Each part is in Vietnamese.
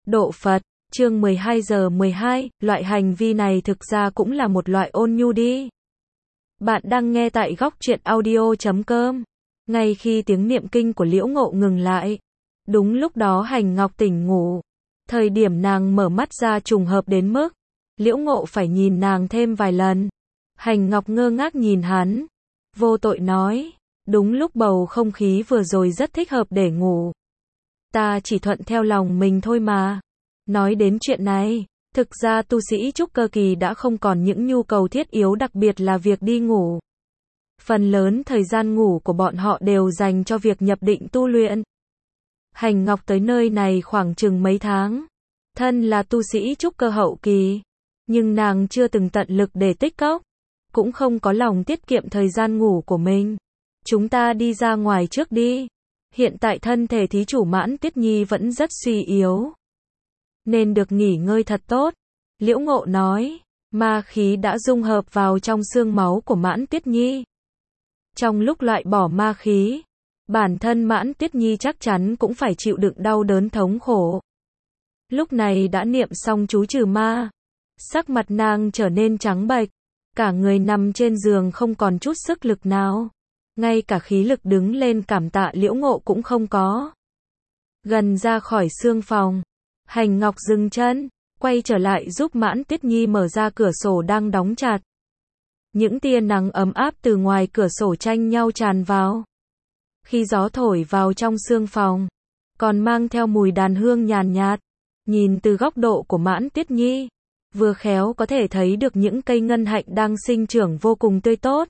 Độ Phật, chương 12 giờ 12, loại hành vi này thực ra cũng là một loại ôn nhu đi. Bạn đang nghe tại góc truyện audio.com. Ngay khi tiếng niệm kinh của Liễu Ngộ ngừng lại, đúng lúc đó Hành Ngọc tỉnh ngủ. Thời điểm nàng mở mắt ra trùng hợp đến mức Liễu Ngộ phải nhìn nàng thêm vài lần. Hành Ngọc ngơ ngác nhìn hắn, vô tội nói, đúng lúc bầu không khí vừa rồi rất thích hợp để ngủ. Ta chỉ thuận theo lòng mình thôi mà. Nói đến chuyện này, thực ra tu sĩ trúc cơ kỳ đã không còn những nhu cầu thiết yếu, đặc biệt là việc đi ngủ. Phần lớn thời gian ngủ của bọn họ đều dành cho việc nhập định tu luyện. Hành Ngọc tới nơi này khoảng chừng mấy tháng. Thân là tu sĩ trúc cơ hậu kỳ, nhưng nàng chưa từng tận lực để tích cóp, cũng không có lòng tiết kiệm thời gian ngủ của mình. Chúng ta đi ra ngoài trước đi. Hiện tại thân thể thí chủ Mãn Tuyết Nhi vẫn rất suy yếu, nên được nghỉ ngơi thật tốt. Liễu Ngộ nói, ma khí đã dung hợp vào trong xương máu của Mãn Tuyết Nhi. Trong lúc loại bỏ ma khí, bản thân Mãn Tuyết Nhi chắc chắn cũng phải chịu đựng đau đớn thống khổ. Lúc này đã niệm xong chú trừ ma, sắc mặt nàng trở nên trắng bệch, cả người nằm trên giường không còn chút sức lực nào. Ngay cả khí lực đứng lên cảm tạ Liễu Ngộ cũng không có. Gần ra khỏi xương phòng, Hành Ngọc dừng chân, quay trở lại giúp Mãn Tuyết Nhi mở ra cửa sổ đang đóng chặt. Những tia nắng ấm áp từ ngoài cửa sổ tranh nhau tràn vào. Khi gió thổi vào trong xương phòng, còn mang theo mùi đàn hương nhàn nhạt. Nhìn từ góc độ của Mãn Tuyết Nhi, vừa khéo có thể thấy được những cây ngân hạnh đang sinh trưởng vô cùng tươi tốt.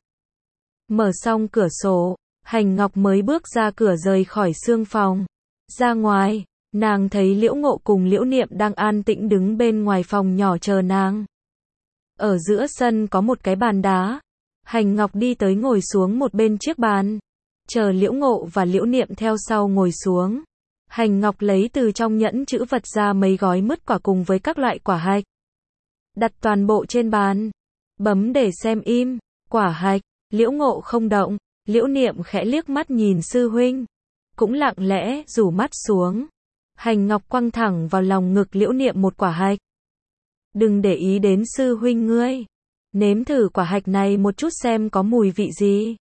Mở xong cửa sổ, Hành Ngọc mới bước ra cửa rời khỏi xương phòng. Ra ngoài, nàng thấy Liễu Ngộ cùng Liễu Niệm đang an tĩnh đứng bên ngoài phòng nhỏ chờ nàng. Ở giữa sân có một cái bàn đá. Hành Ngọc đi tới ngồi xuống một bên chiếc bàn, chờ Liễu Ngộ và Liễu Niệm theo sau ngồi xuống. Hành Ngọc lấy từ trong nhẫn chữ vật ra mấy gói mứt quả cùng với các loại quả hạch, đặt toàn bộ trên bàn, bấm để xem im. Quả hạch, Liễu Ngộ không động. Liễu Niệm khẽ liếc mắt nhìn sư huynh, cũng lặng lẽ rủ mắt xuống. Hành Ngọc quăng thẳng vào lòng ngực Liễu Niệm một quả hạch. Đừng để ý đến sư huynh ngươi, nếm thử quả hạch này một chút xem có mùi vị gì.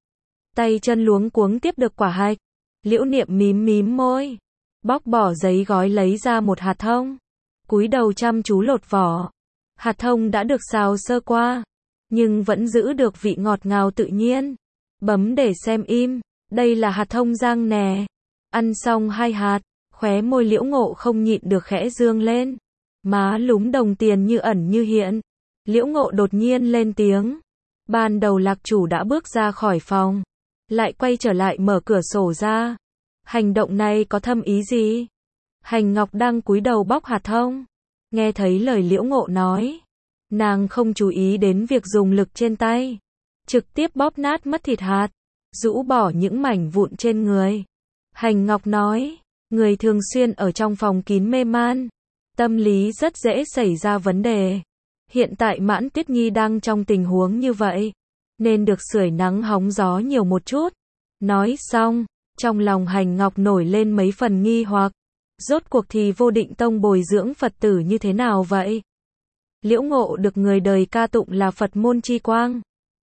Tay chân luống cuống tiếp được quả hạch, Liễu Niệm mím mím môi, bóc bỏ giấy gói lấy ra một hạt thông, cúi đầu chăm chú lột vỏ. Hạt thông đã được xào sơ qua, nhưng vẫn giữ được vị ngọt ngào tự nhiên. Bấm để xem im, đây là hạt thông rang nè. Ăn xong 2 hạt, khóe môi Liễu Ngộ không nhịn được khẽ dương lên, má lúm đồng tiền như ẩn như hiện. Liễu Ngộ đột nhiên lên tiếng. Ban đầu lạc chủ đã bước ra khỏi phòng, lại quay trở lại mở cửa sổ ra. Hành động này có thâm ý gì? Hành Ngọc đang cúi đầu bóc hạt thông, nghe thấy lời Liễu Ngộ nói, nàng không chú ý đến việc dùng lực trên tay, trực tiếp bóp nát mất thịt hạt, rũ bỏ những mảnh vụn trên người. Hành Ngọc nói, người thường xuyên ở trong phòng kín mê man, tâm lý rất dễ xảy ra vấn đề. Hiện tại Mãn Tuyết Nhi đang trong tình huống như vậy, nên được sưởi nắng hóng gió nhiều một chút. Nói xong, trong lòng Hành Ngọc nổi lên mấy phần nghi hoặc. Rốt cuộc thì Vô Định Tông bồi dưỡng Phật tử như thế nào vậy? Liễu Ngộ được người đời ca tụng là Phật môn chi quang.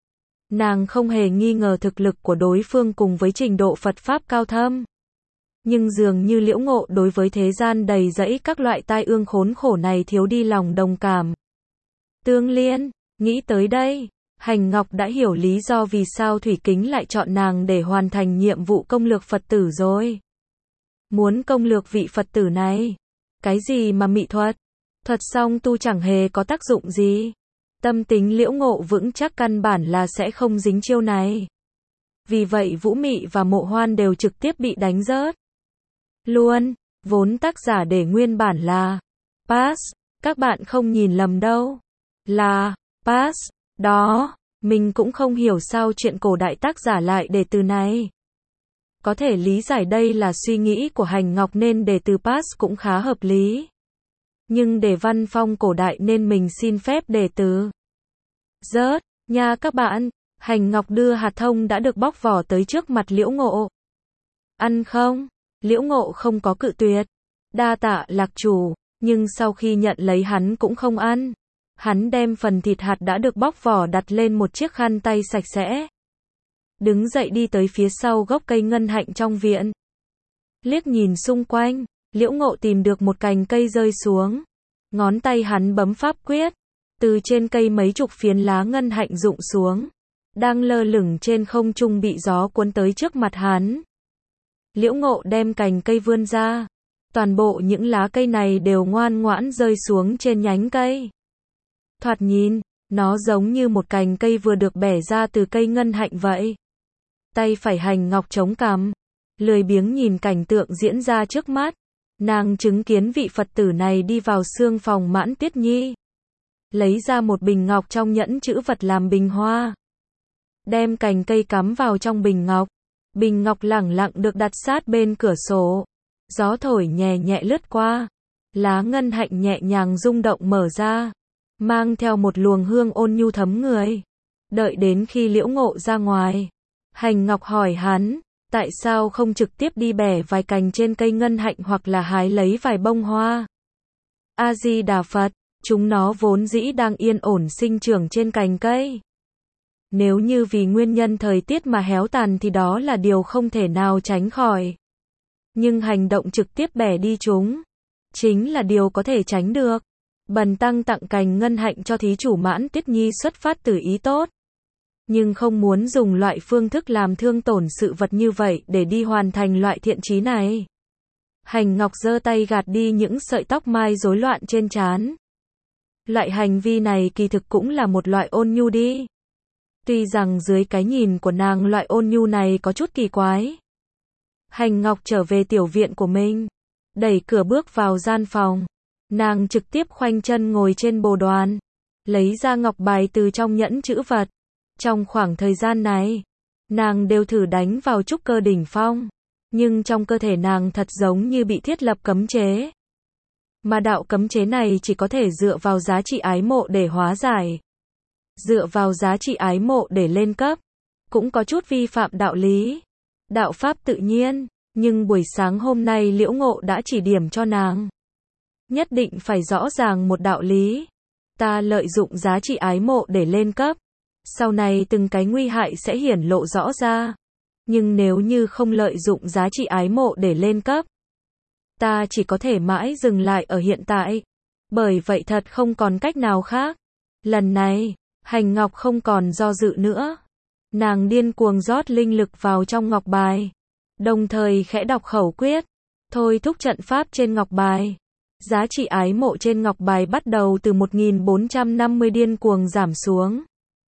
Nàng không hề nghi ngờ thực lực của đối phương cùng với trình độ Phật Pháp cao thâm. Nhưng dường như Liễu Ngộ đối với thế gian đầy rẫy các loại tai ương khốn khổ này thiếu đi lòng đồng cảm. Tương Liên, nghĩ tới đây, Hành Ngọc đã hiểu lý do vì sao Thủy Kính lại chọn nàng để hoàn thành nhiệm vụ công lược Phật tử rồi. Muốn công lược vị Phật tử này, cái gì mà mị thuật, thuật xong tu chẳng hề có tác dụng gì. Tâm tính Liễu Ngộ vững chắc căn bản là sẽ không dính chiêu này. Vì vậy Vũ Mị và Mộ Hoan đều trực tiếp bị đánh rớt luôn. Vốn tác giả để nguyên bản là pass, các bạn không nhìn lầm đâu, là pass. Đó, mình cũng không hiểu sao chuyện cổ đại tác giả lại để từ này. Có thể lý giải đây là suy nghĩ của Hành Ngọc nên để từ pass cũng khá hợp lý. Nhưng để văn phong cổ đại nên mình xin phép để từ rớt nha các bạn. Hành Ngọc đưa hạt thông đã được bóc vỏ tới trước mặt Liễu Ngộ. Ăn không? Liễu Ngộ không có cự tuyệt. Đa tạ lạc chủ. Nhưng sau khi nhận lấy hắn cũng không ăn. Hắn đem phần thịt hạt đã được bóc vỏ đặt lên một chiếc khăn tay sạch sẽ. Đứng dậy đi tới phía sau gốc cây ngân hạnh trong viện. Liếc nhìn xung quanh, Liễu Ngộ tìm được một cành cây rơi xuống. Ngón tay hắn bấm pháp quyết. Từ trên cây mấy chục phiến lá ngân hạnh rụng xuống. Đang lơ lửng trên không trung bị gió cuốn tới trước mặt hắn. Liễu Ngộ đem cành cây vươn ra. Toàn bộ những lá cây này đều ngoan ngoãn rơi xuống trên nhánh cây. Thoạt nhìn, nó giống như một cành cây vừa được bẻ ra từ cây ngân hạnh vậy. Tay phải Hành Ngọc chống cằm, lười biếng nhìn cảnh tượng diễn ra trước mắt. Nàng chứng kiến vị Phật tử này đi vào xương phòng Mãn Tuyết Nhi. Lấy ra một bình ngọc trong nhẫn chữ vật làm bình hoa. Đem cành cây cắm vào trong bình ngọc. Bình ngọc lẳng lặng được đặt sát bên cửa sổ. Gió thổi nhẹ nhẹ lướt qua. Lá ngân hạnh nhẹ nhàng rung động mở ra. Mang theo một luồng hương ôn nhu thấm người. Đợi đến khi Liễu Ngộ ra ngoài. Hành Ngọc hỏi hắn, tại sao không trực tiếp đi bẻ vài cành trên cây ngân hạnh hoặc là hái lấy vài bông hoa. A-di-đà Phật, chúng nó vốn dĩ đang yên ổn sinh trưởng trên cành cây. Nếu như vì nguyên nhân thời tiết mà héo tàn thì đó là điều không thể nào tránh khỏi. Nhưng hành động trực tiếp bẻ đi chúng, chính là điều có thể tránh được. Bần tăng tặng cành ngân hạnh cho thí chủ Mãn Tuyết Nhi xuất phát từ ý tốt. Nhưng không muốn dùng loại phương thức làm thương tổn sự vật như vậy để đi hoàn thành loại thiện chí này. Hành Ngọc giơ tay gạt đi những sợi tóc mai rối loạn trên trán. Loại hành vi này kỳ thực cũng là một loại ôn nhu đi. Tuy rằng dưới cái nhìn của nàng loại ôn nhu này có chút kỳ quái. Hành Ngọc trở về tiểu viện của mình. Đẩy cửa bước vào gian phòng. Nàng trực tiếp khoanh chân ngồi trên bồ đoàn. Lấy ra ngọc bài từ trong nhẫn chữ vật. Trong khoảng thời gian này, nàng đều thử đánh vào trúc cơ đỉnh phong. Nhưng trong cơ thể nàng thật giống như bị thiết lập cấm chế. Mà đạo cấm chế này chỉ có thể dựa vào giá trị ái mộ để hóa giải. Dựa vào giá trị ái mộ để lên cấp. Cũng có chút vi phạm đạo lý. Đạo pháp tự nhiên. Nhưng buổi sáng hôm nay Liễu Ngộ đã chỉ điểm cho nàng. Nhất định phải rõ ràng một đạo lý. Ta lợi dụng giá trị ái mộ để lên cấp. Sau này từng cái nguy hại sẽ hiển lộ rõ ra. Nhưng nếu như không lợi dụng giá trị ái mộ để lên cấp, ta chỉ có thể mãi dừng lại ở hiện tại. Bởi vậy thật không còn cách nào khác. Lần này, Hành Ngọc không còn do dự nữa. Nàng điên cuồng rót linh lực vào trong ngọc bài. Đồng thời khẽ đọc khẩu quyết. Thôi thúc trận pháp trên ngọc bài. Giá trị ái mộ trên ngọc bài bắt đầu từ 1450 điên cuồng giảm xuống.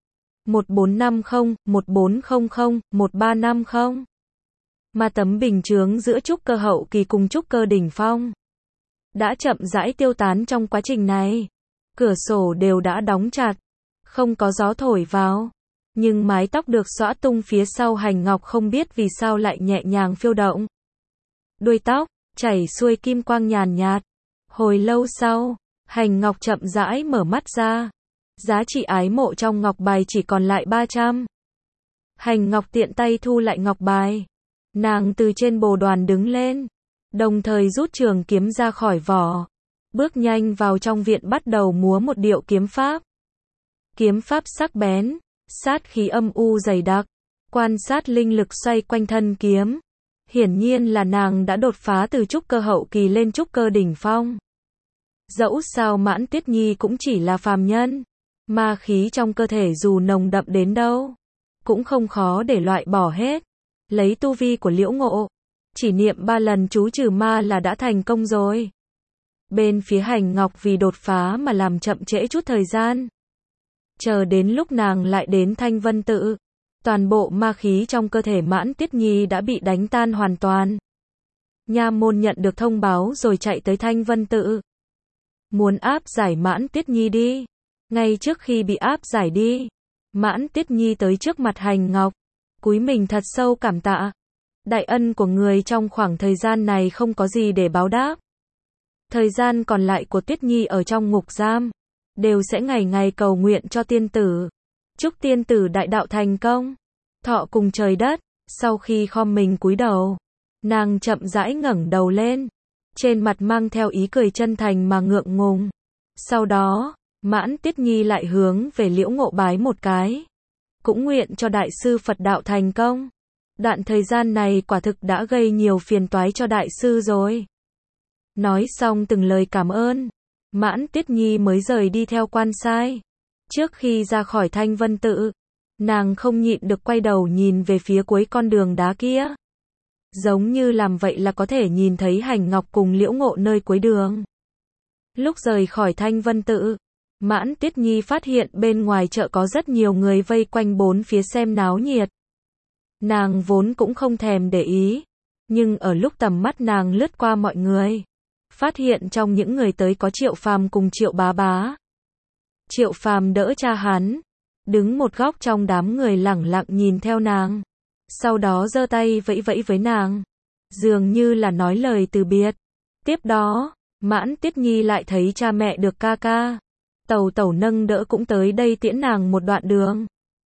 1450, 1400, 1350. Mà tấm bình chướng giữa trúc cơ hậu kỳ cùng trúc cơ đỉnh phong đã chậm rãi tiêu tán trong quá trình này. Cửa sổ đều đã đóng chặt, không có gió thổi vào. Nhưng mái tóc được xõa tung phía sau Hành Ngọc không biết vì sao lại nhẹ nhàng phiêu động. Đuôi tóc chảy xuôi kim quang nhàn nhạt. Hồi lâu sau, Hành Ngọc chậm rãi mở mắt ra. Giá trị ái mộ trong ngọc bài chỉ còn lại 300. Hành Ngọc tiện tay thu lại ngọc bài. Nàng từ trên bồ đoàn đứng lên. Đồng thời rút trường kiếm ra khỏi vỏ. Bước nhanh vào trong viện bắt đầu múa một điệu kiếm pháp. Kiếm pháp sắc bén. Sát khí âm u dày đặc. Quan sát linh lực xoay quanh thân kiếm. Hiển nhiên là nàng đã đột phá từ trúc cơ hậu kỳ lên trúc cơ đỉnh phong. Dẫu sao Mãn Tuyết Nhi cũng chỉ là phàm nhân. Ma khí trong cơ thể dù nồng đậm đến đâu, cũng không khó để loại bỏ hết. Lấy tu vi của Liễu Ngộ, chỉ niệm 3 lần chú trừ ma là đã thành công rồi. Bên phía Hành Ngọc vì đột phá mà làm chậm trễ chút thời gian. Chờ đến lúc nàng lại đến Thanh Vân Tự, toàn bộ ma khí trong cơ thể Mãn Tuyết Nhi đã bị đánh tan hoàn toàn. Nha môn nhận được thông báo rồi chạy tới Thanh Vân Tự. Muốn áp giải Mãn Tuyết Nhi đi. Ngay trước khi bị áp giải đi, Mãn Tuyết Nhi tới trước mặt Hành Ngọc, cúi mình thật sâu cảm tạ. Đại ân của người trong khoảng thời gian này không có gì để báo đáp. Thời gian còn lại của Tuyết Nhi ở trong ngục giam, đều sẽ ngày ngày cầu nguyện cho tiên tử. Chúc tiên tử đại đạo thành công, thọ cùng trời đất. Sau khi khom mình cúi đầu, nàng chậm rãi ngẩng đầu lên, trên mặt mang theo ý cười chân thành mà ngượng ngùng. Sau đó, Mãn Tiết Nhi lại hướng về Liễu Ngộ bái một cái. Cũng nguyện cho Đại sư Phật đạo thành công. Đoạn thời gian này quả thực đã gây nhiều phiền toái cho Đại sư rồi. Nói xong từng lời cảm ơn, Mãn Tiết Nhi mới rời đi theo quan sai. Trước khi ra khỏi Thanh Vân Tự, nàng không nhịn được quay đầu nhìn về phía cuối con đường đá kia. Giống như làm vậy là có thể nhìn thấy Hành Ngọc cùng Liễu Ngộ nơi cuối đường. Lúc rời khỏi Thanh Vân Tự, Mãn Tiết Nhi phát hiện bên ngoài chợ có rất nhiều người vây quanh bốn phía xem náo nhiệt. Nàng vốn cũng không thèm để ý, nhưng ở lúc tầm mắt nàng lướt qua mọi người, phát hiện trong những người tới có Triệu Phàm cùng Triệu Bá Bá. Triệu Phàm đỡ cha hắn, đứng một góc trong đám người lẳng lặng nhìn theo nàng, sau đó giơ tay vẫy vẫy với nàng, dường như là nói lời từ biệt. Tiếp đó, Mãn Tiết Nhi lại thấy cha mẹ được ca ca, Tẩu Tẩu nâng đỡ cũng tới đây tiễn nàng một đoạn đường.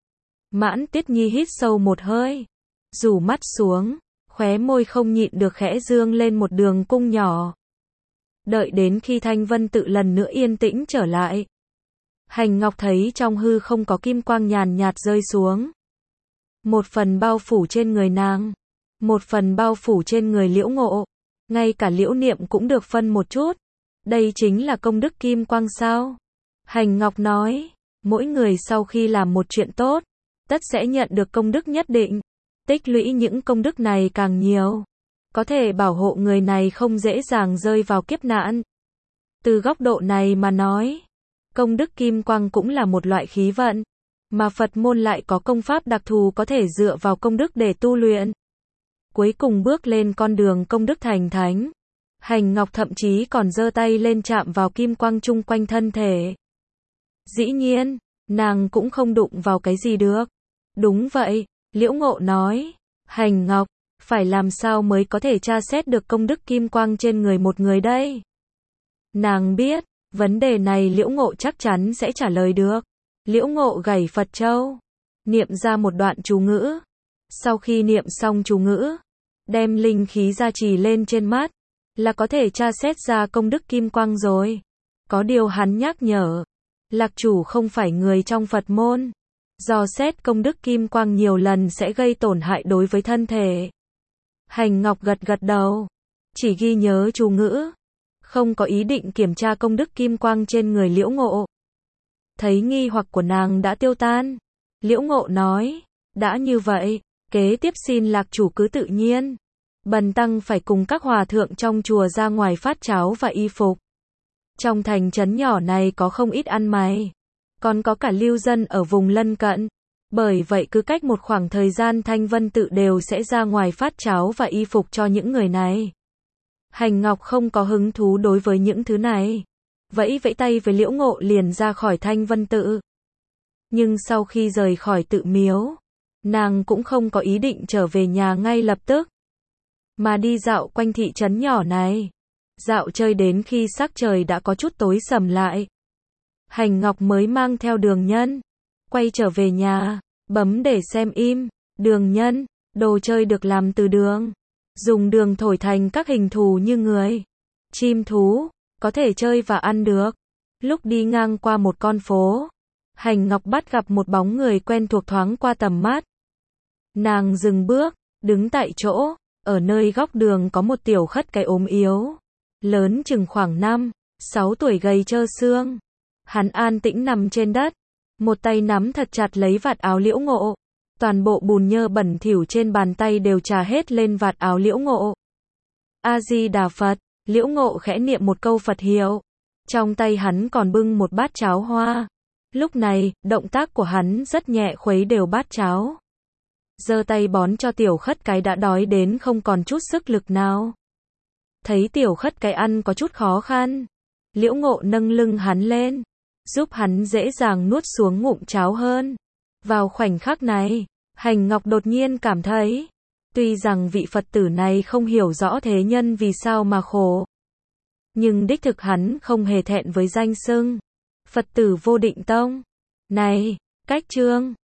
Mãn Tiết Nhi hít sâu một hơi, rủ mắt xuống, khóe môi không nhịn được khẽ dương lên một đường cung nhỏ. Đợi đến khi Thanh Vân Tự lần nữa yên tĩnh trở lại, Hành Ngọc thấy trong hư không có kim quang nhàn nhạt rơi xuống. Một phần bao phủ trên người nàng, một phần bao phủ trên người Liễu Ngộ, ngay cả Liễu Niệm cũng được phân một chút. Đây chính là công đức kim quang sao? Hành Ngọc nói, mỗi người sau khi làm một chuyện tốt, tất sẽ nhận được công đức nhất định. Tích lũy những công đức này càng nhiều, có thể bảo hộ người này không dễ dàng rơi vào kiếp nạn. Từ góc độ này mà nói, công đức kim quang cũng là một loại khí vận, mà Phật môn lại có công pháp đặc thù có thể dựa vào công đức để tu luyện. Cuối cùng bước lên con đường công đức thành thánh, Hành Ngọc thậm chí còn giơ tay lên chạm vào kim quang chung quanh thân thể. Dĩ nhiên, nàng cũng không đụng vào cái gì được. Đúng vậy, Liễu Ngộ nói, Hành Ngọc, phải làm sao mới có thể tra xét được công đức kim quang trên người một người đây? Nàng biết, vấn đề này Liễu Ngộ chắc chắn sẽ trả lời được. Liễu Ngộ gảy Phật châu, niệm ra một đoạn chú ngữ. Sau khi niệm xong chú ngữ, đem linh khí gia trì lên trên mắt, là có thể tra xét ra công đức kim quang rồi. Có điều hắn nhắc nhở, Lạc chủ không phải người trong Phật môn, dò xét công đức kim quang nhiều lần sẽ gây tổn hại đối với thân thể. Hành Ngọc gật gật đầu, chỉ ghi nhớ chú ngữ, không có ý định kiểm tra công đức kim quang trên người Liễu Ngộ. Thấy nghi hoặc của nàng đã tiêu tan, Liễu Ngộ nói, đã như vậy, kế tiếp xin Lạc chủ cứ tự nhiên. Bần tăng phải cùng các hòa thượng trong chùa ra ngoài phát cháo và y phục. Trong thành trấn nhỏ này có không ít ăn mày, còn có cả lưu dân ở vùng lân cận. Bởi vậy cứ cách một khoảng thời gian Thanh Vân Tự đều sẽ ra ngoài phát cháo và y phục cho những người này. Hành Ngọc không có hứng thú đối với những thứ này, vẫy vẫy tay với Liễu Ngộ liền ra khỏi Thanh Vân Tự. Nhưng sau khi rời khỏi tự miếu, nàng cũng không có ý định trở về nhà ngay lập tức, mà đi dạo quanh thị trấn nhỏ này. Dạo chơi đến khi sắc trời đã có chút tối sầm lại, Hành Ngọc mới mang theo Đường Nhân quay trở về nhà, bấm để xem im. Đường Nhân, đồ chơi được làm từ đường, dùng đường thổi thành các hình thù như người, chim thú, có thể chơi và ăn được. Lúc đi ngang qua một con phố, Hành Ngọc bắt gặp một bóng người quen thuộc thoáng qua tầm mắt. Nàng dừng bước, đứng tại chỗ, ở nơi góc đường có một tiểu khất cái ốm yếu, lớn chừng khoảng 5-6 tuổi gầy trơ xương. Hắn an tĩnh nằm trên đất, một tay nắm thật chặt lấy vạt áo Liễu Ngộ. Toàn bộ bùn nhơ bẩn thỉu trên bàn tay đều trà hết lên vạt áo Liễu Ngộ. A Di Đà Phật, Liễu Ngộ khẽ niệm một câu Phật hiệu. Trong tay hắn còn bưng một bát cháo hoa. Lúc này, động tác của hắn rất nhẹ khuấy đều bát cháo, giơ tay bón cho tiểu khất cái đã đói đến không còn chút sức lực nào. Thấy tiểu khất cái ăn có chút khó khăn, Liễu Ngộ nâng lưng hắn lên, giúp hắn dễ dàng nuốt xuống ngụm cháo hơn. Vào khoảnh khắc này, Hành Ngọc đột nhiên cảm thấy, tuy rằng vị Phật tử này không hiểu rõ thế nhân vì sao mà khổ, nhưng đích thực hắn không hề thẹn với danh xưng Phật tử Vô Định Tông. Này, cách chương